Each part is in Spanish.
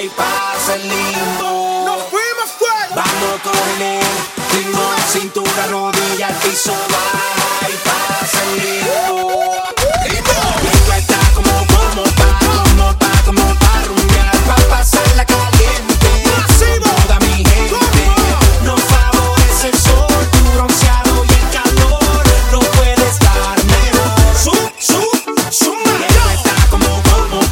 y pasa el limbo. ¡Nos fuimos fuera! Vamos con el ritmo, cintura, rodilla, al piso, va y pasa el limbo. Esto está como pa' rumbear, pa' pasarla caliente. Toda mi gente, nos favorece el sol, tu bronceado y el calor, no puede estar mejor. Suma. Esto está como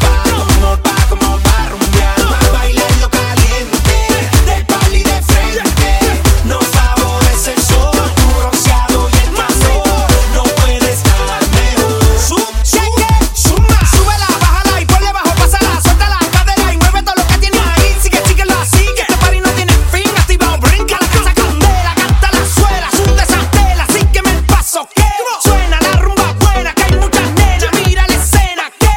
pa' rumbear, pa' bailarlo caliente, del pali de frente. Nos favorece el sol, tu bronceado y el calor, no puede estar mejor. Suma. Súbela, bájala y ponle bajo, pásala, suelta la cadera y mueve todo lo que tienes ahí. Síguelo así, que este party no tiene fin. Activado, brinca la casa candela, canta la suela, sunde esa tela, sígueme el paso que suena la rumba buena, que hay muchas nenas, mira la escena que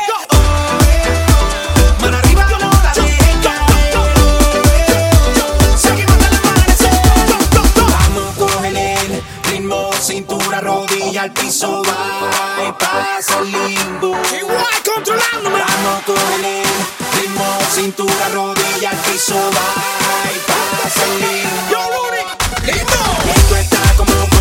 Mano arriba, no la dejes caer. seguimos hasta el amanecer. Vamos, cógele el ritmo, cintura, rodilla, al piso, va y pasa el limbo. Igual controlándome. Vamos, cógele el ritmo, cintura, rodilla, al piso, va y pasa el limbo. Yo, Luri, lindo. Esto está como